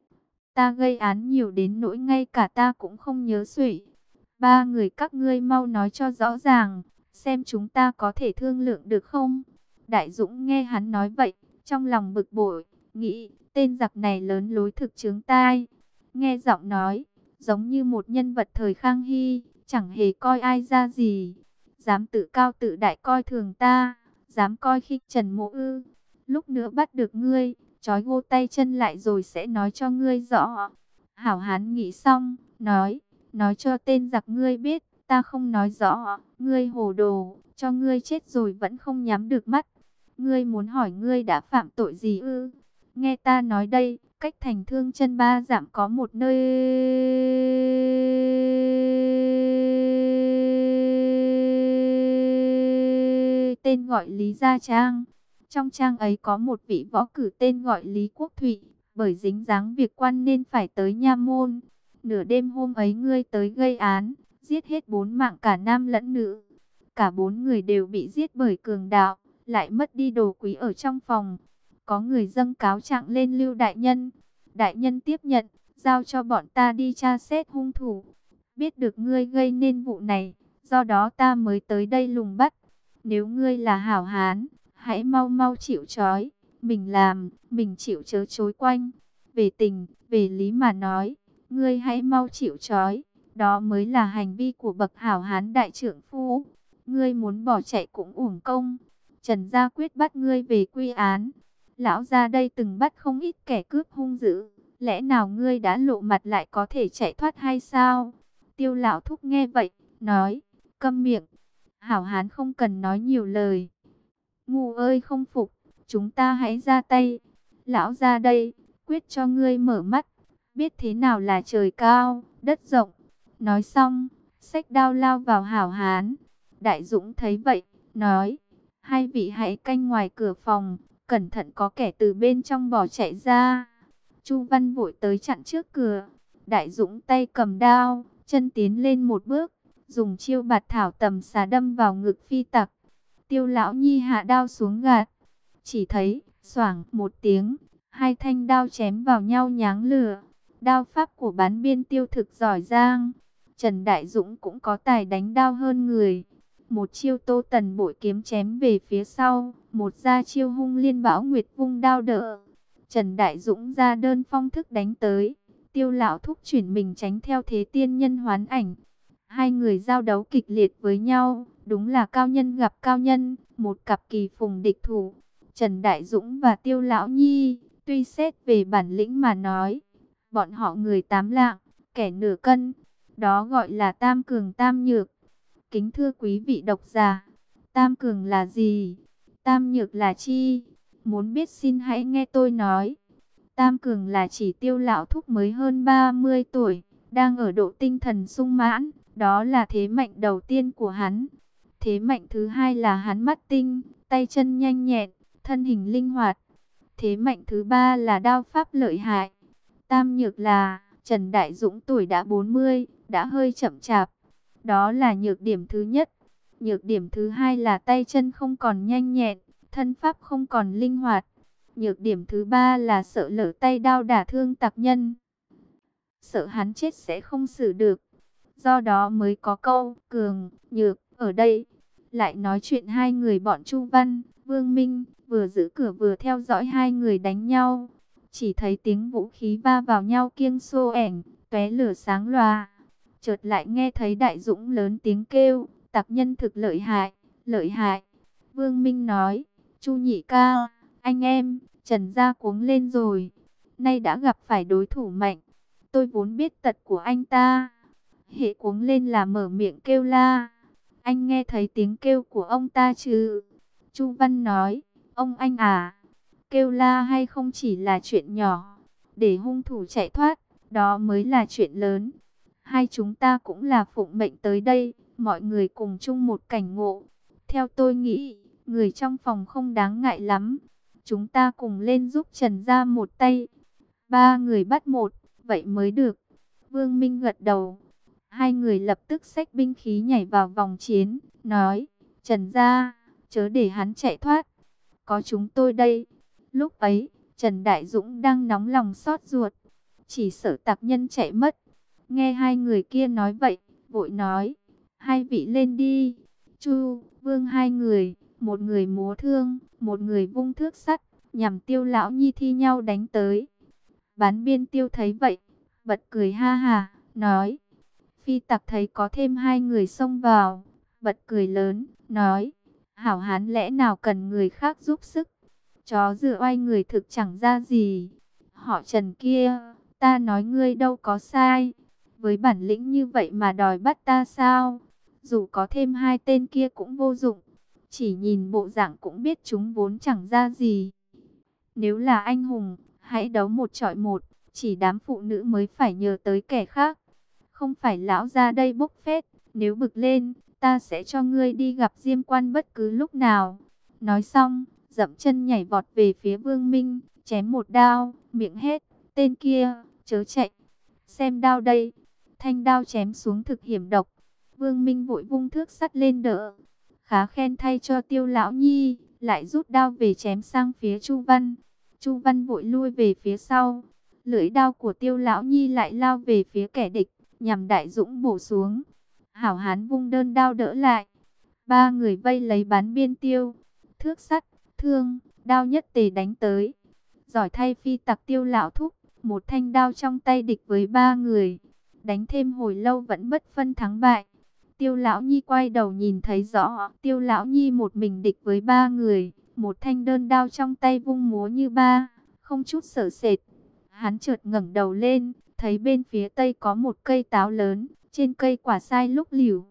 [SPEAKER 1] ta gây án nhiều đến nỗi ngay cả ta cũng không nhớ xuể. Ba người các ngươi mau nói cho rõ ràng, xem chúng ta có thể thương lượng được không? Đại Dũng nghe hắn nói vậy, trong lòng bực bội, nghĩ tên giặc này lớn lối thực chướng tai. Nghe giọng nói, giống như một nhân vật thời Khang Hy, chẳng hề coi ai ra gì. Dám tự cao tự đại coi thường ta, dám coi khinh Trần Mỗ ư? Lúc nữa bắt được ngươi, trói gô tay chân lại rồi sẽ nói cho ngươi rõ. Hảo hán nghĩ xong, nói cho tên giặc ngươi biết, ta không nói rõ, ngươi hồ đồ, cho ngươi chết rồi vẫn không nhắm được mắt. Ngươi muốn hỏi ngươi đã phạm tội gì ư? Nghe ta nói đây, cách thành Thương Chân 3 dặm có một nơi tên gọi Lý Gia Trang. Trong trang ấy có một vị võ cử tên gọi Lý Quốc Thụy, bởi dính dáng việc quan nên phải tới nha môn. Nửa đêm hôm ấy ngươi tới gây án, giết hết 4 mạng cả nam lẫn nữ. Cả 4 người đều bị giết bởi cường đạo, lại mất đi đồ quý ở trong phòng. Có người dâng cáo trạng lên Lưu đại nhân. Đại nhân tiếp nhận, giao cho bọn ta đi tra xét hung thủ. Biết được ngươi gây nên vụ này, do đó ta mới tới đây lùng bắt. Nếu ngươi là hảo hán, hãy mau mau chịu trói. Mình làm, mình chịu chớ chối quanh. Về tình, về lý mà nói, ngươi hãy mau chịu trói. Đó mới là hành vi của bậc hảo hán đại trượng phu. Ngươi muốn bỏ chạy cũng uổng công. Trần gia quyết bắt ngươi về quy án. Lão gia đây từng bắt không ít kẻ cướp hung dữ. Lẽ nào ngươi đã lộ mặt lại có thể chạy thoát hay sao? Tiêu lão thúc nghe vậy, nói, câm miệng. Hảo hán không cần nói nhiều lời. Ngu ơi không phục, chúng ta hãy ra tay. Lão ra đây, quyết cho ngươi mở mắt, biết thế nào là trời cao, đất rộng. Nói xong, xách đao lao vào hảo hán. Đại Dũng thấy vậy, nói, hai vị hãy canh ngoài cửa phòng, cẩn thận có kẻ từ bên trong bỏ chạy ra. Chu Văn vội tới chặn trước cửa. Đại Dũng tay cầm đao, chân tiến lên một bước, dùng chiêu bạt thảo tầm xà đâm vào ngực Phi Tặc. Tiêu Lão Nhi hạ đao xuống gạt, chỉ thấy xoảng một tiếng, hai thanh đao chém vào nhau nháng lửa. Đao pháp của Bán Biên Tiêu thực giỏi giang. Trần Đại Dũng cũng có tài đánh đao hơn người. Một chiêu Tô Tần bội kiếm chém về phía sau, một ra chiêu Hung Liên Bão Nguyệt vung đao đỡ. Trần Đại Dũng ra đơn phong thức đánh tới. Tiêu Lão Thúc chuyển mình tránh theo thế tiên nhân hoán ảnh. Hai người giao đấu kịch liệt với nhau, đúng là cao nhân gặp cao nhân, một cặp kỳ phùng địch thủ. Trần Đại Dũng và Tiêu Lão Nhi, tuy xét về bản lĩnh mà nói, bọn họ người 8 lạng, kẻ nửa cân, đó gọi là tam cường tam nhược. Kính thưa quý vị độc giả, tam cường là gì? Tam nhược là chi? Muốn biết xin hãy nghe tôi nói. Tam cường là chỉ Tiêu Lão Thúc mới hơn 30 tuổi, đang ở độ tinh thần sung mãn, đó là thế mạnh đầu tiên của hắn. Thế mạnh thứ hai là hắn mắt tinh, tay chân nhanh nhẹn, thân hình linh hoạt. Thế mạnh thứ ba là đao pháp lợi hại. Tam nhược là Trần Đại Dũng tuổi đã 40, đã hơi chậm chạp. Đó là nhược điểm thứ nhất. Nhược điểm thứ hai là tay chân không còn nhanh nhẹn, thân pháp không còn linh hoạt. Nhược điểm thứ ba là sợ lỡ tay đao đả thương tặc nhân. Sợ hắn chết sẽ không xử được. Do đó mới có câu cường, nhược ở đây. Lại nói chuyện hai người bọn Chu Văn, Vương Minh, vừa giữ cửa vừa theo dõi hai người đánh nhau. Chỉ thấy tiếng vũ khí va vào nhau kiêng xô ẻnh, tóe lửa sáng loà. Chợt lại nghe thấy Đại Dũng lớn tiếng kêu, tặc nhân thực lợi hại, lợi hại. Vương Minh nói, Chu nhị ca, anh em, Trần gia cuống lên rồi. Nay đã gặp phải đối thủ mạnh. Tôi vốn biết tật của anh ta. Hệ cuống lên là mở miệng kêu la. Anh nghe thấy tiếng kêu của ông ta chứ? Chu Văn nói, ông anh à, kêu la hay không chỉ là chuyện nhỏ. Để hung thủ chạy thoát, đó mới là chuyện lớn. Hai chúng ta cũng là phụng mệnh tới đây, mọi người cùng chung một cảnh ngộ. Theo tôi nghĩ, người trong phòng không đáng ngại lắm. Chúng ta cùng lên giúp Trần gia một tay. Ba người bắt một, vậy mới được. Vương Minh gật đầu. Hai người lập tức xách binh khí nhảy vào vòng chiến, nói, Trần gia, chớ để hắn chạy thoát. Có chúng tôi đây. Lúc ấy, Trần Đại Dũng đang nóng lòng xót ruột, chỉ sợ tặc nhân chạy mất. Nghe hai người kia nói vậy, vội nói, hai vị lên đi. Chu, Vương hai người, một người múa thương, một người vung thước sắt, nhằm Tiêu Lão Nhi thi nhau đánh tới. Bán Biên Tiêu thấy vậy, bật cười ha hà, nói, Phi Tặc thấy có thêm hai người xông vào, bật cười lớn, nói, hảo hán lẽ nào cần người khác giúp sức. Chó dựa oai người thực chẳng ra gì. Họ Trần kia, ta nói ngươi đâu có sai. Với bản lĩnh như vậy mà đòi bắt ta sao? Dù có thêm hai tên kia cũng vô dụng. Chỉ nhìn bộ dạng cũng biết chúng vốn chẳng ra gì. Nếu là anh hùng, hãy đấu một chọi một. Chỉ đám phụ nữ mới phải nhờ tới kẻ khác. Không phải lão ra đây bốc phét. Nếu bực lên, ta sẽ cho ngươi đi gặp Diêm Quan bất cứ lúc nào. Nói xong, dậm chân nhảy vọt về phía Vương Minh, chém một đao, miệng hét, tên kia, chớ chạy. Xem đao đây. Thanh đao chém xuống thực hiểm độc. Vương Minh vội vung thước sắt lên đỡ. Khá khen thay cho Tiêu Lão Nhi, lại rút đao về chém sang phía Chu Văn. Chu Văn vội lui về phía sau. Lưỡi đao của Tiêu Lão Nhi lại lao về phía kẻ địch, nhằm Đại Dũng bổ xuống. Hảo hán vung đơn đao đỡ lại. Ba người vây lấy Bán Biên Tiêu. Thước sắt, thương, đao nhất tề đánh tới. Giỏi thay Phi Tặc Tiêu Lão Thúc, một thanh đao trong tay địch với ba người. Đánh thêm hồi lâu vẫn bất phân thắng bại. Tiêu Lão Nhi quay đầu nhìn thấy rõ, Tiêu Lão Nhi một mình địch với ba người, một thanh đơn đao trong tay vung múa như ba, không chút sợ sệt. Hắn chợt ngẩng đầu lên, thấy bên phía tây có một cây táo lớn, trên cây quả sai lúc lỉu.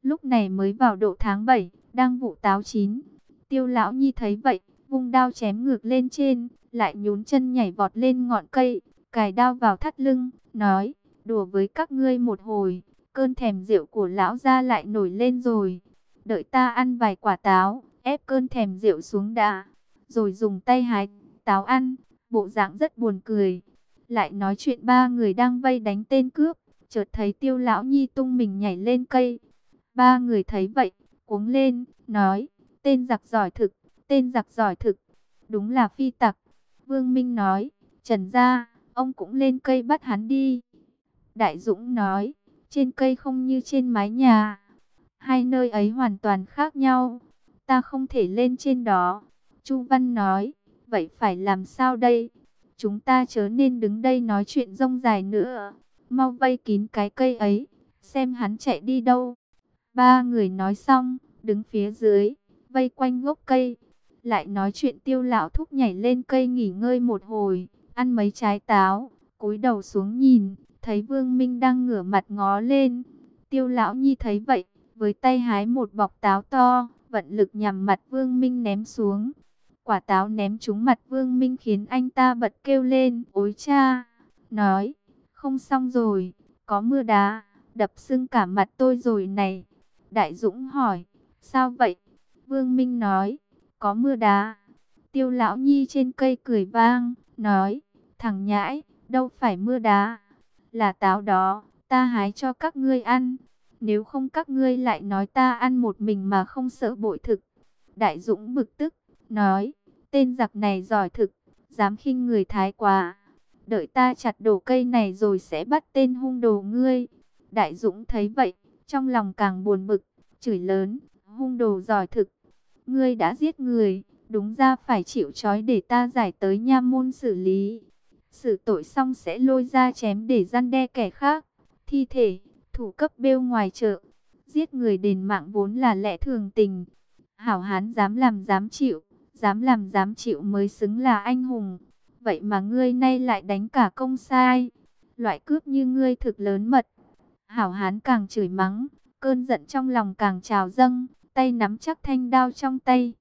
[SPEAKER 1] lúc này mới vào độ tháng 7, đang vụ táo chín. Tiêu Lão Nhi thấy vậy, vung đao chém ngược lên trên, lại nhún chân nhảy vọt lên ngọn cây, cài đao vào thắt lưng, nói, đùa với các ngươi một hồi, cơn thèm rượu của lão gia lại nổi lên rồi. Đợi ta ăn vài quả táo, ép cơn thèm rượu xuống đã, rồi dùng tay hái táo ăn, bộ dạng rất buồn cười. Lại nói chuyện ba người đang vây đánh tên cướp, chợt thấy Tiêu Lão Nhi tung mình nhảy lên cây. Ba người thấy vậy, cuống lên, nói, tên giặc giỏi thực, tên giặc giỏi thực, đúng là phi tặc. Vương Minh nói, Trần gia, ông cũng lên cây bắt hắn đi. Đại Dũng nói, trên cây không như trên mái nhà, hai nơi ấy hoàn toàn khác nhau, ta không thể lên trên đó. Chu Văn nói, vậy phải làm sao đây? Chúng ta chớ nên đứng đây nói chuyện rông dài nữa, mau vây kín cái cây ấy, xem hắn chạy đi đâu. Ba người nói xong, đứng phía dưới, vây quanh gốc cây, lại nói chuyện. Tiêu Lão Thúc nhảy lên cây nghỉ ngơi một hồi, ăn mấy trái táo, cúi đầu xuống nhìn, thấy Vương Minh đang ngửa mặt ngó lên. Tiêu Lão Nhi thấy vậy, với tay hái một bọc táo to, vận lực nhằm mặt Vương Minh ném xuống. Quả táo ném trúng mặt Vương Minh khiến anh ta bật kêu lên, ối cha, nói, không xong rồi, có mưa đá, đập sưng cả mặt tôi rồi này. Đại Dũng hỏi, sao vậy? Vương Minh nói, có mưa đá. Tiêu Lão Nhi trên cây cười vang, nói, thằng nhãi, đâu phải mưa đá, là táo đó, ta hái cho các ngươi ăn. Nếu không các ngươi lại nói ta ăn một mình mà không sợ bội thực. Đại Dũng bực tức, nói, tên giặc này giỏi thực, dám khinh người thái quá. Đợi ta chặt đổ cây này rồi sẽ bắt tên hung đồ ngươi. Đại Dũng thấy vậy, trong lòng càng buồn bực, chửi lớn, hung đồ giỏi thực. Ngươi đã giết người, đúng ra phải chịu trói để ta giải tới nha môn xử lý. Xử tội xong sẽ lôi ra chém để răn đe kẻ khác. Thi thể, thủ cấp bêu ngoài chợ. Giết người đền mạng vốn là lẽ thường tình. Hảo hán dám làm dám chịu, dám làm dám chịu mới xứng là anh hùng. Vậy mà ngươi nay lại đánh cả công sai. Loại cướp như ngươi thực lớn mật. Hảo hán càng chửi mắng, cơn giận trong lòng càng trào dâng, tay nắm chắc thanh đao trong tay.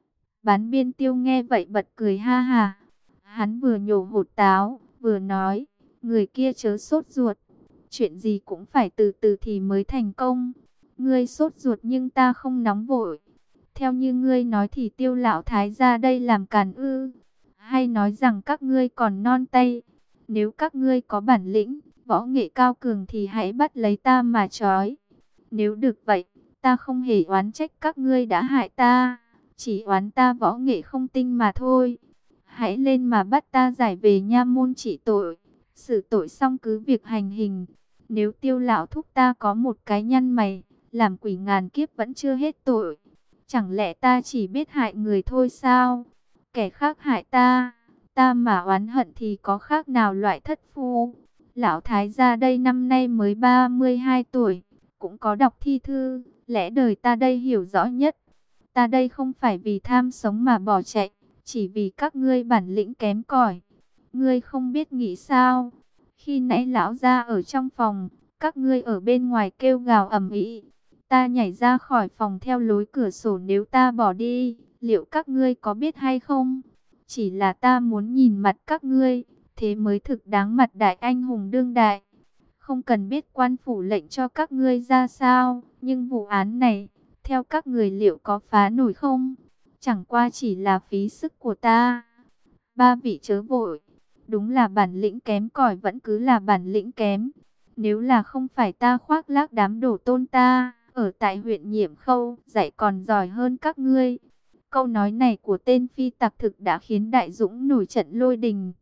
[SPEAKER 1] Bán Biên Tiêu nghe vậy bật cười ha ha. Hắn vừa nhổ hột táo, vừa nói, người kia chớ sốt ruột. Chuyện gì cũng phải từ từ thì mới thành công. Ngươi sốt ruột nhưng ta không nóng vội. Theo như ngươi nói thì Tiêu lão thái ra đây làm càn ư? Hay nói rằng các ngươi còn non tay? Nếu các ngươi có bản lĩnh, võ nghệ cao cường thì hãy bắt lấy ta mà trói. Nếu được vậy, ta không hề oán trách các ngươi đã hại ta, chỉ oán ta võ nghệ không tinh mà thôi. Hãy lên mà bắt ta giải về nha môn trị tội, xử tội xong cứ việc hành hình. Nếu Tiêu lão thúc ta có một cái nhăn mày, làm quỷ ngàn kiếp vẫn chưa hết tội. Chẳng lẽ ta chỉ biết hại người thôi sao? Kẻ khác hại ta, ta mà oán hận thì có khác nào loại thất phu. Lão thái gia đây năm nay mới 32 tuổi, cũng có đọc thi thư, lẽ đời ta đây hiểu rõ nhất. Ta đây không phải vì tham sống mà bỏ chạy, chỉ vì các ngươi bản lĩnh kém cỏi. Ngươi không biết nghĩ sao? Khi nãy lão gia ở trong phòng, các ngươi ở bên ngoài kêu gào ầm ĩ. Ta nhảy ra khỏi phòng theo lối cửa sổ, nếu ta bỏ đi, liệu các ngươi có biết hay không? Chỉ là ta muốn nhìn mặt các ngươi, thế mới thực đáng mặt đại anh hùng đương đại. Không cần biết quan phủ lệnh cho các ngươi ra sao, nhưng vụ án này, theo các người liệu có phá nổi không? Chẳng qua chỉ là phí sức của ta. Ba vị chớ vội, đúng là bản lĩnh kém cỏi vẫn cứ là bản lĩnh kém. Nếu là không phải ta khoác lác đám đổ tôn ta, ở tại huyện Nhiệm Khâu, dạy còn giỏi hơn các ngươi. Câu nói này của tên phi tặc thực đã khiến Đại Dũng nổi trận lôi đình.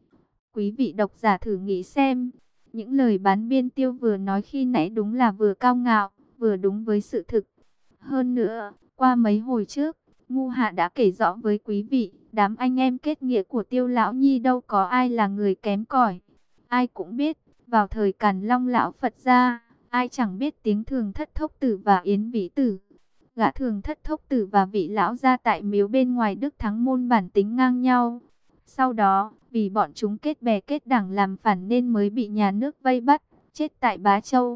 [SPEAKER 1] Quý vị độc giả thử nghĩ xem, những lời Bán Biên Tiêu vừa nói khi nãy đúng là vừa cao ngạo, vừa đúng với sự thực. Hơn nữa, qua mấy hồi trước, Ngu Hạ đã kể rõ với quý vị, đám anh em kết nghĩa của Tiêu Lão Nhi đâu có ai là người kém cỏi. Ai cũng biết, vào thời Càn Long Lão Phật gia, ai chẳng biết tiếng Thường Thất Thốc Tử và Yến Vĩ Tử. Gã Thường Thất Thốc Tử và vị lão gia tại miếu bên ngoài Đức Thắng Môn bản tính ngang nhau. Sau đó, vì bọn chúng kết bè kết đảng làm phản nên mới bị nhà nước vây bắt, chết tại Bá Châu.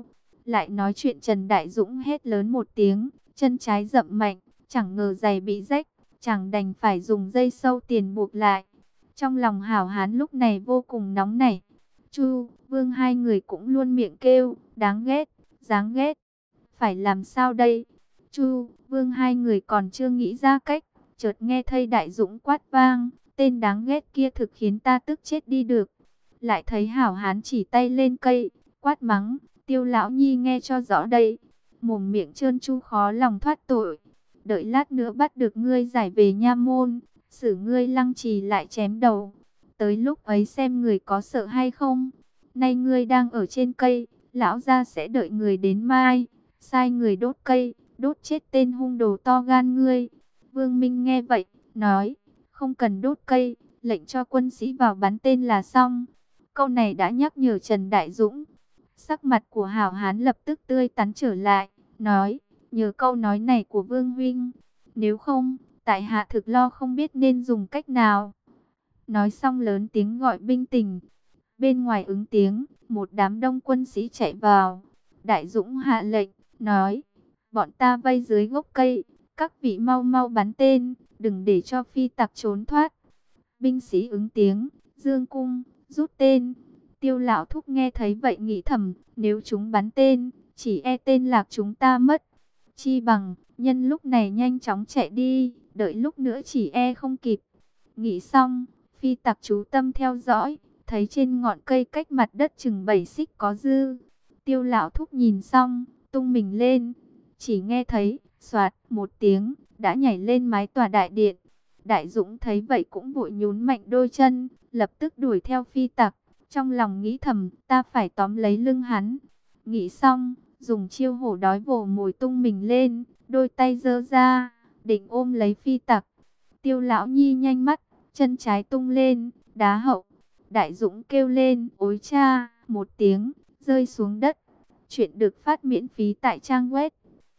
[SPEAKER 1] Lại nói chuyện Trần Đại Dũng hét lớn một tiếng, chân trái dậm mạnh, chẳng ngờ giày bị rách, chẳng đành phải dùng dây sâu tiền buộc lại. Trong lòng hảo hán lúc này vô cùng nóng nảy. Chu, Vương hai người cũng luôn miệng kêu, đáng ghét, đáng ghét. Phải làm sao đây? Chu, Vương hai người còn chưa nghĩ ra cách, chợt nghe thầy Đại Dũng quát vang, tên đáng ghét kia thực khiến ta tức chết đi được. Lại thấy hảo hán chỉ tay lên cây, quát mắng, Tiêu lão nhi nghe cho rõ đây. Mồm miệng trơn tru khó lòng thoát tội. Đợi lát nữa bắt được ngươi giải về nha môn, xử ngươi lăng trì lại chém đầu. Tới lúc ấy xem người có sợ hay không. Nay ngươi đang ở trên cây, lão gia sẽ đợi người đến mai, sai người đốt cây, đốt chết tên hung đồ to gan ngươi. Vương Minh nghe vậy, nói, không cần đốt cây, lệnh cho quân sĩ vào bắn tên là xong. Câu này đã nhắc nhở Trần Đại Dũng. Sắc mặt của hảo hán lập tức tươi tắn trở lại, nói, nhờ câu nói này của Vương Huynh, nếu không, tại hạ thực lo không biết nên dùng cách nào. Nói xong lớn tiếng gọi binh tình. Bên ngoài ứng tiếng, một đám đông quân sĩ chạy vào. Đại Dũng hạ lệnh, nói, bọn ta vây dưới gốc cây, các vị mau mau bắn tên, đừng để cho phi tặc trốn thoát. Binh sĩ ứng tiếng, dương cung, rút tên. Tiêu lão thúc nghe thấy vậy nghĩ thầm, nếu chúng bắn tên, chỉ e tên lạc chúng ta mất. Chi bằng, nhân lúc này nhanh chóng chạy đi, đợi lúc nữa chỉ e không kịp. Nghĩ xong, phi tặc chú tâm theo dõi, thấy trên ngọn cây cách mặt đất chừng 7 xích có dư. Tiêu lão thúc nhìn xong, tung mình lên, chỉ nghe thấy, xoạt một tiếng, đã nhảy lên mái tòa đại điện. Đại Dũng thấy vậy cũng vội nhún mạnh đôi chân, lập tức đuổi theo phi tặc. Trong lòng nghĩ thầm, ta phải tóm lấy lưng hắn. Nghĩ xong, dùng chiêu hổ đói vồ mồi tung mình lên, đôi tay giơ ra, định ôm lấy phi tặc. Tiêu lão nhi nhanh mắt, chân trái tung lên, đá hậu. Đại Dũng kêu lên, ối cha, một tiếng, rơi xuống đất. Chuyện được phát miễn phí tại trang web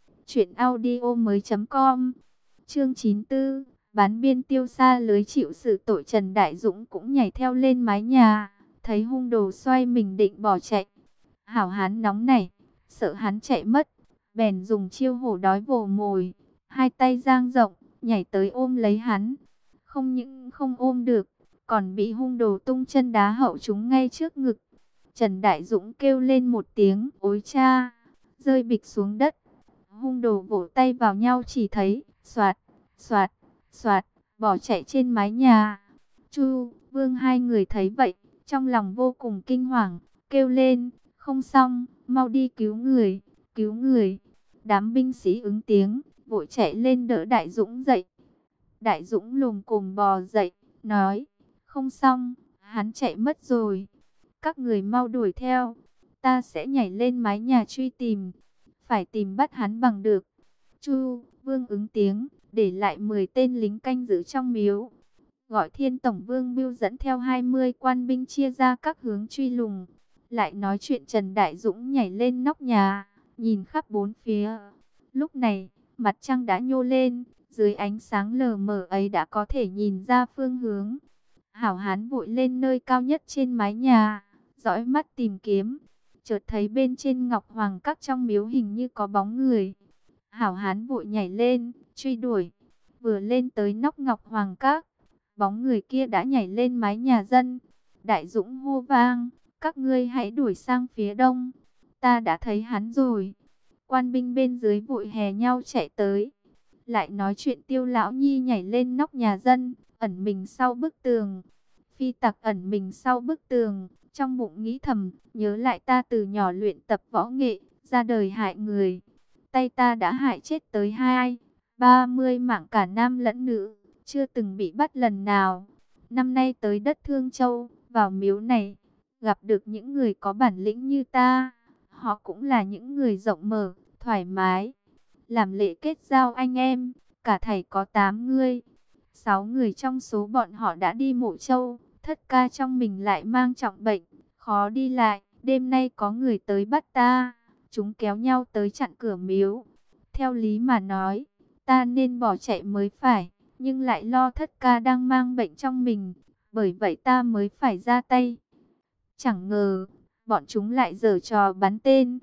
[SPEAKER 1] truyệnaudiomoi.com. Chương 94, bán biên tiêu xa lưới chịu sự tội. Trần Đại Dũng cũng nhảy theo lên mái nhà, thấy hung đồ xoay mình định bỏ chạy. Hảo hán nóng nảy, sợ hắn chạy mất, bèn dùng chiêu hổ đói vồ mồi, hai tay dang rộng, nhảy tới ôm lấy hắn. Không những không ôm được, còn bị hung đồ tung chân đá hậu trúng ngay trước ngực. Trần Đại Dũng kêu lên một tiếng, ối cha, rơi bịch xuống đất. Hung đồ vỗ tay vào nhau chỉ thấy, xoạt, xoạt, xoạt, bỏ chạy trên mái nhà. Chu, Vương hai người thấy vậy, trong lòng vô cùng kinh hoàng, kêu lên, không xong, mau đi cứu người, cứu người. Đám binh sĩ ứng tiếng, vội chạy lên đỡ Đại Dũng dậy. Đại Dũng lồm cồm bò dậy, nói, không xong, hắn chạy mất rồi. Các người mau đuổi theo, ta sẽ nhảy lên mái nhà truy tìm, phải tìm bắt hắn bằng được. Chu, Vương ứng tiếng, để lại 10 tên lính canh giữ trong miếu. Gọi Thiên Tổng Vương Bưu dẫn theo 20 quan binh chia ra các hướng truy lùng. Lại nói chuyện Trần Đại Dũng nhảy lên nóc nhà, nhìn khắp bốn phía. Lúc này, mặt trăng đã nhô lên, dưới ánh sáng lờ mờ ấy đã có thể nhìn ra phương hướng. Hảo hán vội lên nơi cao nhất trên mái nhà, dõi mắt tìm kiếm. Chợt thấy bên trên Ngọc Hoàng Các trong miếu hình như có bóng người. Hảo hán vội nhảy lên, truy đuổi. Vừa lên tới nóc Ngọc Hoàng Các, bóng người kia đã nhảy lên mái nhà dân. Đại Dũng hô vang, các ngươi hãy đuổi sang phía đông, ta đã thấy hắn rồi. Quan binh bên dưới vội hè nhau chạy tới. Lại nói chuyện Tiêu lão nhi nhảy lên nóc nhà dân, ẩn mình sau bức tường. Phi tặc ẩn mình sau bức tường, trong bụng nghĩ thầm, nhớ lại ta từ nhỏ luyện tập võ nghệ, ra đời hại người. Tay ta đã hại chết tới 30 mạng cả nam lẫn nữ, chưa từng bị bắt lần nào. Năm nay tới đất Thương Châu, vào miếu này, gặp được những người có bản lĩnh như ta. Họ cũng là những người rộng mở, thoải mái. Làm lễ kết giao anh em, cả thảy có 8 người. 6 người trong số bọn họ đã đi Mộ Châu, thất ca trong mình lại mang trọng bệnh, khó đi lại. Đêm nay có người tới bắt ta, chúng kéo nhau tới chặn cửa miếu. Theo lý mà nói, ta nên bỏ chạy mới phải, nhưng lại lo thất ca đang mang bệnh trong mình, bởi vậy ta mới phải ra tay. Chẳng ngờ, bọn chúng lại giở trò bắn tên.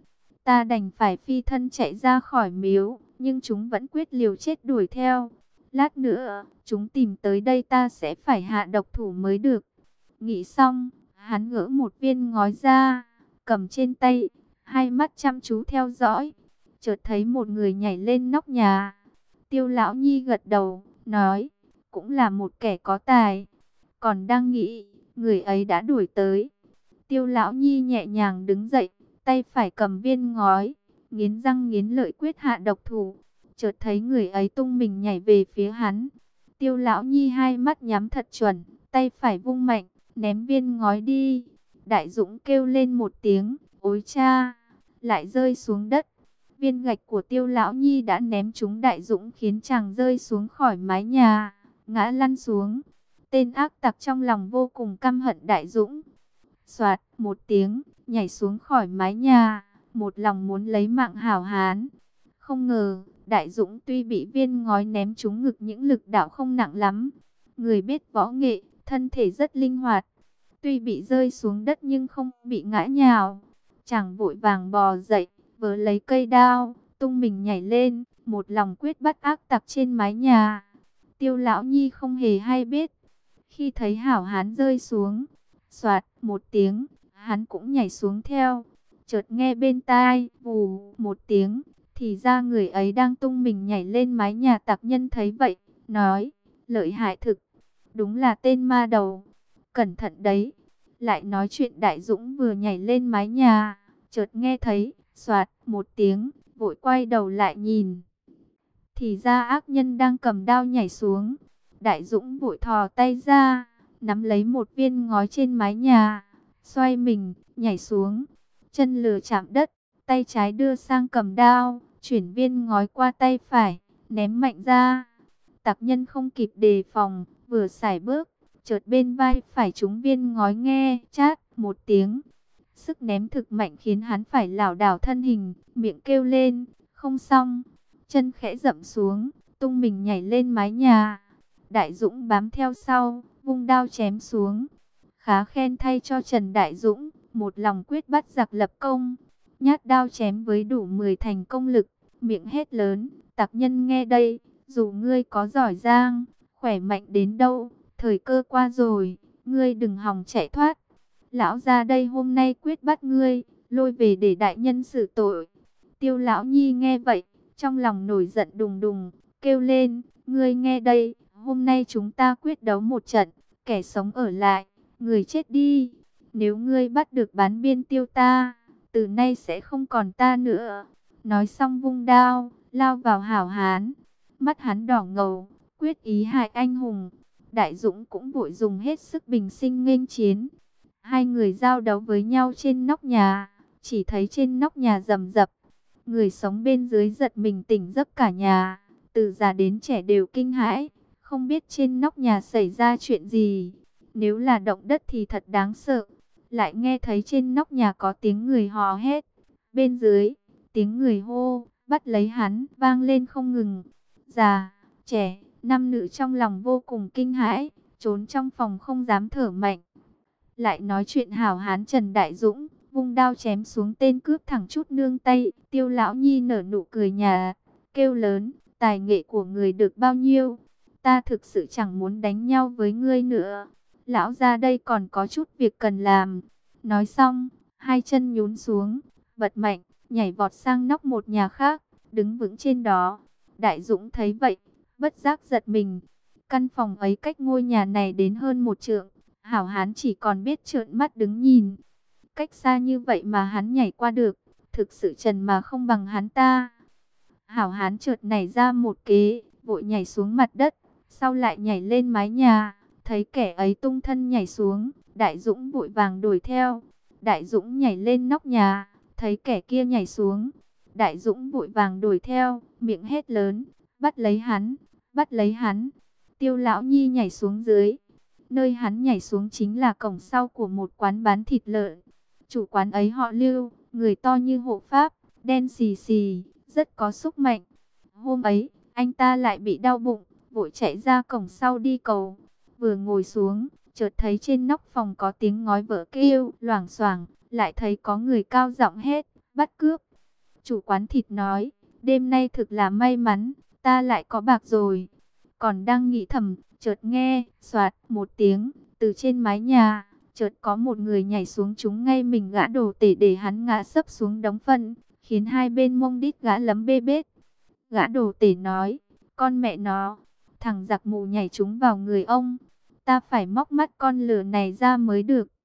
[SPEAKER 1] Ta đành phải phi thân chạy ra khỏi miếu, nhưng chúng vẫn quyết liều chết đuổi theo. Lát nữa, chúng tìm tới đây ta sẽ phải hạ độc thủ mới được. Nghĩ xong, hắn gỡ một viên ngói ra, cầm trên tay, hai mắt chăm chú theo dõi. Chợt thấy một người nhảy lên nóc nhà. Tiêu Lão Nhi gật đầu, nói, cũng là một kẻ có tài. Còn đang nghĩ, người ấy đã đuổi tới. Tiêu Lão Nhi nhẹ nhàng đứng dậy, tay phải cầm viên ngói, nghiến răng nghiến lợi quyết hạ độc thủ. Chợt thấy người ấy tung mình nhảy về phía hắn. Tiêu Lão Nhi hai mắt nhắm thật chuẩn, tay phải vung mạnh, ném viên ngói đi. Đại Dũng kêu lên một tiếng, ối cha, lại rơi xuống đất. Viên gạch của Tiêu Lão Nhi đã ném trúng Đại Dũng, khiến chàng rơi xuống khỏi mái nhà, ngã lăn xuống. Tên ác tặc trong lòng vô cùng căm hận Đại Dũng. Soạt một tiếng, nhảy xuống khỏi mái nhà, một lòng muốn lấy mạng Hảo Hán. Không ngờ, Đại Dũng tuy bị viên ngói ném trúng ngực, những lực đạo không nặng lắm. Người biết võ nghệ, thân thể rất linh hoạt. Tuy bị rơi xuống đất nhưng không bị ngã nhào. Chàng vội vàng bò dậy, vớ lấy cây đao, tung mình nhảy lên, một lòng quyết bắt ác tặc trên mái nhà. Tiêu Lão Nhi không hề hay biết. Khi thấy Hảo Hán rơi xuống, soạt một tiếng, hắn cũng nhảy xuống theo. Chợt nghe bên tai, vù một tiếng, thì ra người ấy đang tung mình nhảy lên mái nhà. Tặc nhân thấy vậy, nói, lợi hại thực, đúng là tên ma đầu, cẩn thận đấy. Lại nói chuyện Đại Dũng vừa nhảy lên mái nhà, chợt nghe thấy, soạt một tiếng, vội quay đầu lại nhìn. Thì ra ác nhân đang cầm đao nhảy xuống. Đại Dũng vội thò tay ra, nắm lấy một viên ngói trên mái nhà, xoay mình, nhảy xuống. Chân lừa chạm đất, tay trái đưa sang cầm đao, chuyển viên ngói qua tay phải, ném mạnh ra. Tặc nhân không kịp đề phòng, vừa sải bước, chợt bên vai phải trúng viên ngói, nghe chát một tiếng. Sức ném thực mạnh khiến hắn phải lảo đảo thân hình, miệng kêu lên, không xong. Chân khẽ dậm xuống, tung mình nhảy lên mái nhà. Đại Dũng bám theo sau, vung đao chém xuống. Khá khen thay cho Trần Đại Dũng, một lòng quyết bắt giặc lập công. Nhát đao chém với đủ 10 thành công lực, miệng hét lớn, tặc nhân nghe đây, dù ngươi có giỏi giang, khỏe mạnh đến đâu, thời cơ qua rồi, ngươi đừng hòng chạy thoát. Lão ra đây hôm nay quyết bắt ngươi, lôi về để đại nhân xử tội. Tiêu Lão Nhi nghe vậy, trong lòng nổi giận đùng đùng, kêu lên, ngươi nghe đây, hôm nay chúng ta quyết đấu một trận, kẻ sống ở lại, người chết đi. Nếu ngươi bắt được Bán Biên Tiêu ta, từ nay sẽ không còn ta nữa. Nói xong vung đao, lao vào Hảo Hán. Mắt hắn đỏ ngầu, quyết ý hại anh hùng. Đại Dũng cũng vội dùng hết sức bình sinh nghênh chiến. Hai người giao đấu với nhau trên nóc nhà, chỉ thấy trên nóc nhà rầm rập. Người sống bên dưới giật mình tỉnh giấc cả nhà, từ già đến trẻ đều kinh hãi, không biết trên nóc nhà xảy ra chuyện gì. Nếu là động đất thì thật đáng sợ. Lại nghe thấy trên nóc nhà có tiếng người hò hét. Bên dưới, tiếng người hô, bắt lấy hắn, vang lên không ngừng. Già, trẻ, nam nữ trong lòng vô cùng kinh hãi, trốn trong phòng không dám thở mạnh. Lại nói chuyện Hảo Hán Trần Đại Dũng, vung đao chém xuống tên cướp thẳng chút nương tay. Tiêu Lão Nhi nở nụ cười nhà, kêu lớn, tài nghệ của người được bao nhiêu? Ta thực sự chẳng muốn đánh nhau với ngươi nữa. Lão ra đây còn có chút việc cần làm. Nói xong, hai chân nhún xuống, bật mạnh, nhảy vọt sang nóc một nhà khác, đứng vững trên đó. Đại Dũng thấy vậy, bất giác giật mình. Căn phòng ấy cách ngôi nhà này đến hơn 1 trượng. Hảo Hán chỉ còn biết trợn mắt đứng nhìn. Cách xa như vậy mà hắn nhảy qua được, thực sự trần mà không bằng hắn ta. Hảo Hán chợt nảy ra một kế, vội nhảy xuống mặt đất, sau lại nhảy lên mái nhà. Thấy kẻ ấy tung thân nhảy xuống, Đại Dũng vội vàng đuổi theo. Đại Dũng nhảy lên nóc nhà, thấy kẻ kia nhảy xuống. Đại Dũng vội vàng đuổi theo, miệng hét lớn, bắt lấy hắn, bắt lấy hắn. Tiêu Lão Nhi nhảy xuống dưới. Nơi hắn nhảy xuống chính là cổng sau của một quán bán thịt lợn. Chủ quán ấy họ Lưu, người to như hộ pháp, đen xì xì, rất có sức mạnh. Hôm ấy, anh ta lại bị đau bụng, vội chạy ra cổng sau đi cầu. Vừa ngồi xuống, chợt thấy trên nóc phòng có tiếng ngói vỡ kêu loảng xoảng, lại thấy có người cao giọng hét, bắt cướp. Chủ quán thịt nói, đêm nay thực là may mắn, ta lại có bạc rồi. Còn đang nghĩ thầm, chợt nghe, xoạt một tiếng, từ trên mái nhà, chợt có một người nhảy xuống trúng ngay mình gã đồ tể để hắn ngã sấp xuống đống phân, khiến hai bên mông đít gã lấm bê bết. Gã đồ tể nói, con mẹ nó, thằng giặc mù nhảy trúng vào người ông, ta phải móc mắt con lừa này ra mới được.